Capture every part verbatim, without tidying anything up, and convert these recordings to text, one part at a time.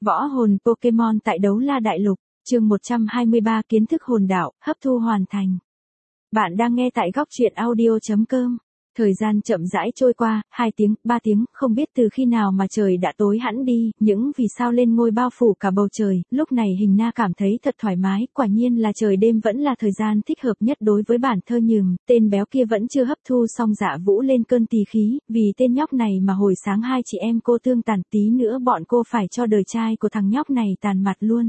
Võ hồn Pokemon tại Đấu La Đại Lục, chương một trăm hai mươi ba kiến thức hồn đạo, hấp thu hoàn thành. Bạn đang nghe tại góc truyện audio chấm com. Thời gian chậm rãi trôi qua, hai tiếng, ba tiếng, không biết từ khi nào mà trời đã tối hẳn đi, những vì sao lên ngôi bao phủ cả bầu trời, lúc này Hình Na cảm thấy thật thoải mái, quả nhiên là trời đêm vẫn là thời gian thích hợp nhất đối với bản thơ nhường, tên béo kia vẫn chưa hấp thu xong Dạ Vũ lên cơn tỳ khí, vì tên nhóc này mà hồi sáng hai chị em cô tương tàn, tí nữa bọn cô phải cho đời trai của thằng nhóc này tàn mặt luôn.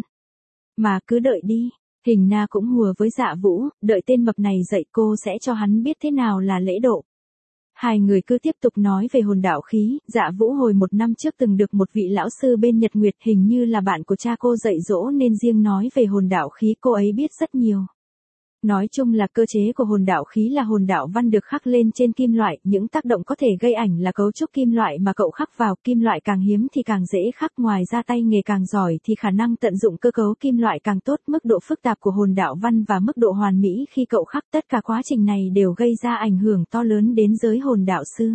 Mà cứ đợi đi. Hình Na cũng hùa với Dạ Vũ, đợi tên mập này dậy cô sẽ cho hắn biết thế nào là lễ độ. Hai người cứ tiếp tục nói về hồn đạo khí, Dạ Vũ hồi một năm trước từng được một vị lão sư bên Nhật Nguyệt hình như là bạn của cha cô dạy dỗ nên riêng nói về hồn đạo khí cô ấy biết rất nhiều. Nói chung là cơ chế của hồn đạo khí là hồn đạo văn được khắc lên trên kim loại, những tác động có thể gây ảnh là cấu trúc kim loại mà cậu khắc vào, kim loại càng hiếm thì càng dễ khắc, ngoài ra tay nghề càng giỏi thì khả năng tận dụng cơ cấu kim loại càng tốt, mức độ phức tạp của hồn đạo văn và mức độ hoàn mỹ khi cậu khắc, tất cả quá trình này đều gây ra ảnh hưởng to lớn đến giới hồn đạo sư.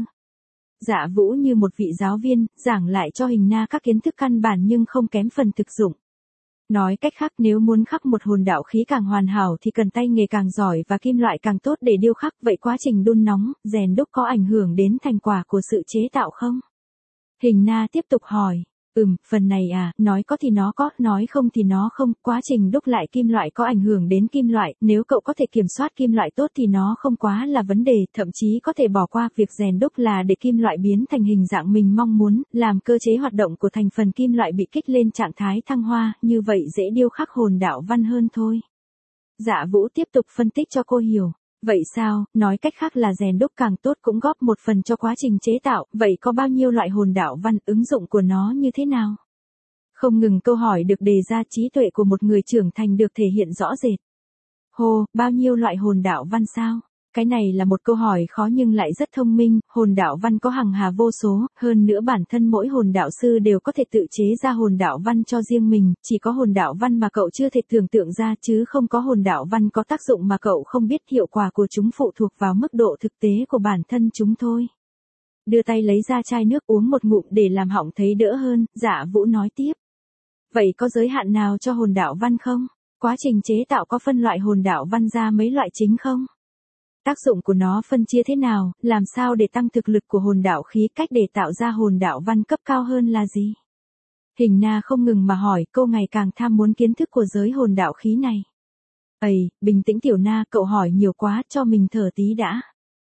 Dạ Vũ như một vị giáo viên, giảng lại cho Hình Na các kiến thức căn bản nhưng không kém phần thực dụng. Nói cách khác, nếu muốn khắc một hồn đạo khí càng hoàn hảo thì cần tay nghề càng giỏi và kim loại càng tốt để điêu khắc, vậy quá trình đun nóng, rèn đúc có ảnh hưởng đến thành quả của sự chế tạo không? Hình Na tiếp tục hỏi. Ừm, phần này à, nói có thì nó có, nói không thì nó không, quá trình đúc lại kim loại có ảnh hưởng đến kim loại, nếu cậu có thể kiểm soát kim loại tốt thì nó không quá là vấn đề, thậm chí có thể bỏ qua việc rèn đúc là để kim loại biến thành hình dạng mình mong muốn, làm cơ chế hoạt động của thành phần kim loại bị kích lên trạng thái thăng hoa, như vậy dễ điêu khắc hồn đạo văn hơn thôi. Dạ Vũ tiếp tục phân tích cho cô hiểu. Vậy sao, nói cách khác là rèn đúc càng tốt cũng góp một phần cho quá trình chế tạo, vậy có bao nhiêu loại hồn đạo văn, ứng dụng của nó như thế nào? Không ngừng câu hỏi được đề ra, trí tuệ của một người trưởng thành được thể hiện rõ rệt. Hồ, bao nhiêu loại hồn đạo văn sao? Cái này là một câu hỏi khó nhưng lại rất thông minh, hồn đạo văn có hằng hà vô số, hơn nữa bản thân mỗi hồn đạo sư đều có thể tự chế ra hồn đạo văn cho riêng mình, chỉ có hồn đạo văn mà cậu chưa thể tưởng tượng ra chứ không có hồn đạo văn có tác dụng mà cậu không biết, hiệu quả của chúng phụ thuộc vào mức độ thực tế của bản thân chúng thôi. Đưa tay lấy ra chai nước uống một ngụm để làm họng thấy đỡ hơn, Dạ Vũ nói tiếp. Vậy có giới hạn nào cho hồn đạo văn không? Quá trình chế tạo có phân loại hồn đạo văn ra mấy loại chính không? Tác dụng của nó phân chia thế nào, làm sao để tăng thực lực của hồn đạo khí, cách để tạo ra hồn đạo văn cấp cao hơn là gì? Hình Na không ngừng mà hỏi, cô ngày càng tham muốn kiến thức của giới hồn đạo khí này. Ây, bình tĩnh Tiểu Na, cậu hỏi nhiều quá, cho mình thở tí đã.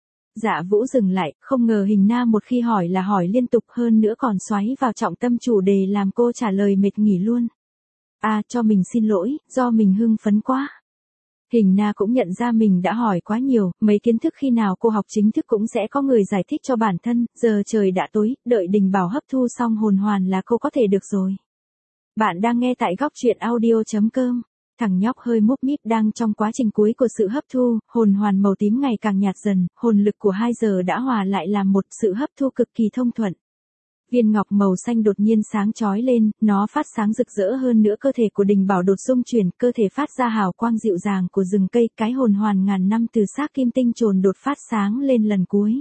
Dạ Vũ dừng lại, không ngờ Hình Na một khi hỏi là hỏi liên tục, hơn nữa còn xoáy vào trọng tâm chủ đề làm cô trả lời mệt nghỉ luôn. À, cho mình xin lỗi, do mình hưng phấn quá. Hình Na cũng nhận ra mình đã hỏi quá nhiều, mấy kiến thức khi nào cô học chính thức cũng sẽ có người giải thích cho bản thân, giờ trời đã tối, đợi Đình Bảo hấp thu xong hồn hoàn là cô có thể được rồi. Bạn đang nghe tại góc truyện audio chấm com. Thằng nhóc hơi múp míp đang trong quá trình cuối của sự hấp thu, hồn hoàn màu tím ngày càng nhạt dần, hồn lực của hai giờ đã hòa lại làm một, sự hấp thu cực kỳ thông thuận. Viên ngọc màu xanh đột nhiên sáng chói lên, nó phát sáng rực rỡ hơn nữa, cơ thể của Đình Bảo đột xung chuyển, cơ thể phát ra hào quang dịu dàng của rừng cây, cái hồn hoàn ngàn năm từ xác kim tinh trồn đột phát sáng lên lần cuối.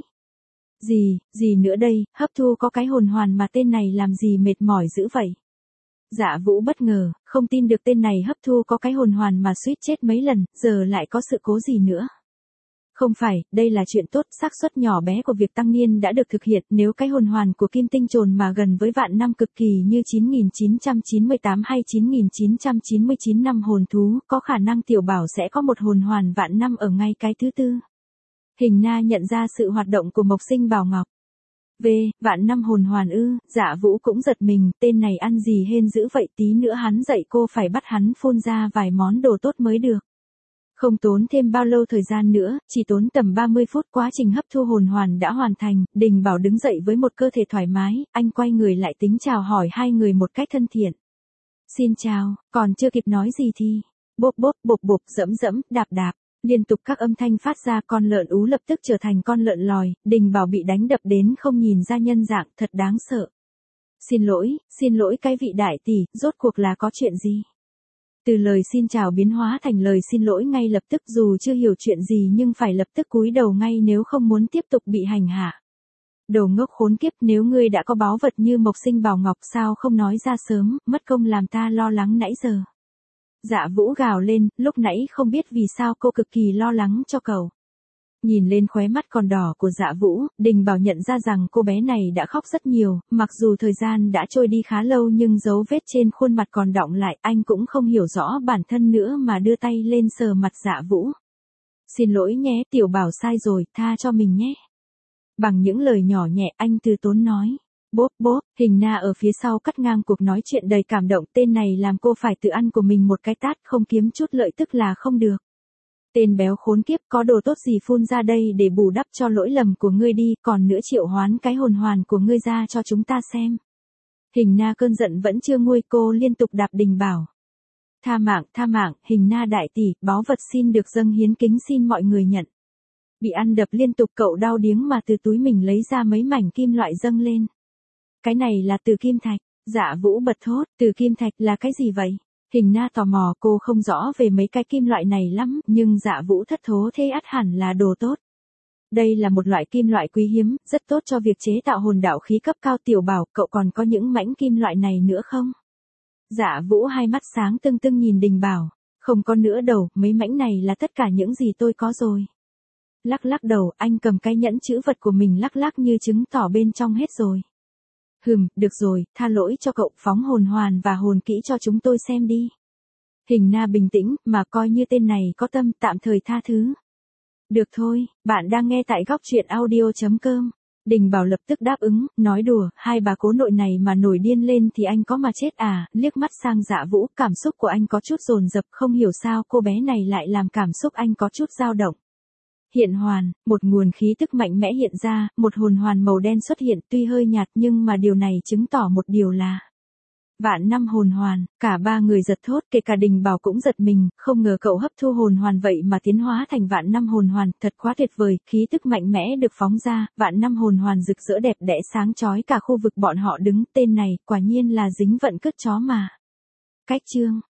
Gì, gì nữa đây, hấp thu có cái hồn hoàn mà tên này làm gì mệt mỏi dữ vậy? Dạ Vũ bất ngờ, không tin được tên này hấp thu có cái hồn hoàn mà suýt chết mấy lần, giờ lại có sự cố gì nữa. Không phải, đây là chuyện tốt, xác suất nhỏ bé của việc tăng niên đã được thực hiện, nếu cái hồn hoàn của kim tinh trồn mà gần với vạn năm cực kỳ như chín nghìn chín trăm chín mươi tám hay chín nghìn chín trăm chín mươi chín năm hồn thú, có khả năng Tiểu Bảo sẽ có một hồn hoàn vạn năm ở ngay cái thứ tư. Hình Na nhận ra sự hoạt động của Mộc Sinh Bảo Ngọc. V, vạn năm hồn hoàn ư, Dạ Vũ cũng giật mình, tên này ăn gì hên dữ vậy, tí nữa hắn dậy cô phải bắt hắn phun ra vài món đồ tốt mới được. Không tốn thêm bao lâu thời gian nữa, chỉ tốn tầm ba mươi phút, quá trình hấp thu hồn hoàn đã hoàn thành, Đình Bảo đứng dậy với một cơ thể thoải mái, anh quay người lại tính chào hỏi hai người một cách thân thiện. Xin chào, còn chưa kịp nói gì thì, bốp bốp bộp bộp dẫm dẫm, đạp đạp, liên tục các âm thanh phát ra, con lợn ú lập tức trở thành con lợn lòi, Đình Bảo bị đánh đập đến không nhìn ra nhân dạng, thật đáng sợ. Xin lỗi, xin lỗi cái vị đại tỷ, rốt cuộc là có chuyện gì? Từ lời xin chào biến hóa thành lời xin lỗi ngay lập tức, dù chưa hiểu chuyện gì nhưng phải lập tức cúi đầu ngay nếu không muốn tiếp tục bị hành hạ. Đồ ngốc khốn kiếp, nếu ngươi đã có báu vật như mộc sinh bảo ngọc sao không nói ra sớm, mất công làm ta lo lắng nãy giờ. Dạ Vũ gào lên, lúc nãy không biết vì sao cô cực kỳ lo lắng cho cậu. Nhìn lên khóe mắt còn đỏ của Dạ Vũ, Đình Bảo nhận ra rằng cô bé này đã khóc rất nhiều, mặc dù thời gian đã trôi đi khá lâu nhưng dấu vết trên khuôn mặt còn đọng lại, anh cũng không hiểu rõ bản thân nữa mà đưa tay lên sờ mặt Dạ Vũ. Xin lỗi nhé, Tiểu Bảo sai rồi, tha cho mình nhé. Bằng những lời nhỏ nhẹ anh từ tốn nói. Bốp bốp, Hình Na ở phía sau cắt ngang cuộc nói chuyện đầy cảm động, tên này làm cô phải tự ăn của mình một cái tát, không kiếm chút lợi tức là không được. Tên béo khốn kiếp, có đồ tốt gì phun ra đây để bù đắp cho lỗi lầm của ngươi đi, còn nữa triệu hoán cái hồn hoàn của ngươi ra cho chúng ta xem. Hình Na cơn giận vẫn chưa nguôi, cô liên tục đạp Đình Bảo. Tha mạng, tha mạng, Hình Na đại tỷ, báu vật xin được dâng hiến, kính xin mọi người nhận. Bị ăn đập liên tục, cậu đau điếng mà từ túi mình lấy ra mấy mảnh kim loại dâng lên. Cái này là từ kim thạch. Dạ Vũ bật thốt, từ kim thạch là cái gì vậy? Hình Na tò mò, cô không rõ về mấy cái kim loại này lắm, nhưng Dạ Vũ thất thố thế ắt hẳn là đồ tốt. Đây là một loại kim loại quý hiếm, rất tốt cho việc chế tạo hồn đạo khí cấp cao. Tiểu Bảo, cậu còn có những mảnh kim loại này nữa không? Dạ Vũ hai mắt sáng tưng tưng nhìn Đình Bảo. Không có nữa đâu, mấy mảnh này là tất cả những gì tôi có rồi. Lắc lắc đầu, anh cầm cái nhẫn chữ vật của mình lắc lắc như chứng tỏ bên trong hết rồi. Hừm, được rồi, tha lỗi cho cậu, phóng hồn hoàn và hồn kỹ cho chúng tôi xem đi. Hình Na bình tĩnh, mà coi như tên này có tâm, tạm thời tha thứ. Được thôi, bạn đang nghe tại góc truyện audio chấm com. Đình Bảo lập tức đáp ứng, nói đùa, hai bà cố nội này mà nổi điên lên thì anh có mà chết à, liếc mắt sang Dạ Vũ, cảm xúc của anh có chút dồn dập, không hiểu sao cô bé này lại làm cảm xúc anh có chút dao động. Hiện hoàn, một nguồn khí tức mạnh mẽ hiện ra, một hồn hoàn màu đen xuất hiện, tuy hơi nhạt nhưng mà điều này chứng tỏ một điều là vạn năm hồn hoàn. Cả ba người giật thốt, kể cả Đình Bảo cũng giật mình, không ngờ cậu hấp thu hồn hoàn vậy mà tiến hóa thành vạn năm hồn hoàn, thật quá tuyệt vời, khí tức mạnh mẽ được phóng ra, vạn năm hồn hoàn rực rỡ đẹp đẽ sáng chói cả khu vực bọn họ đứng, tên này quả nhiên là dính vận cứt chó mà. Cách chương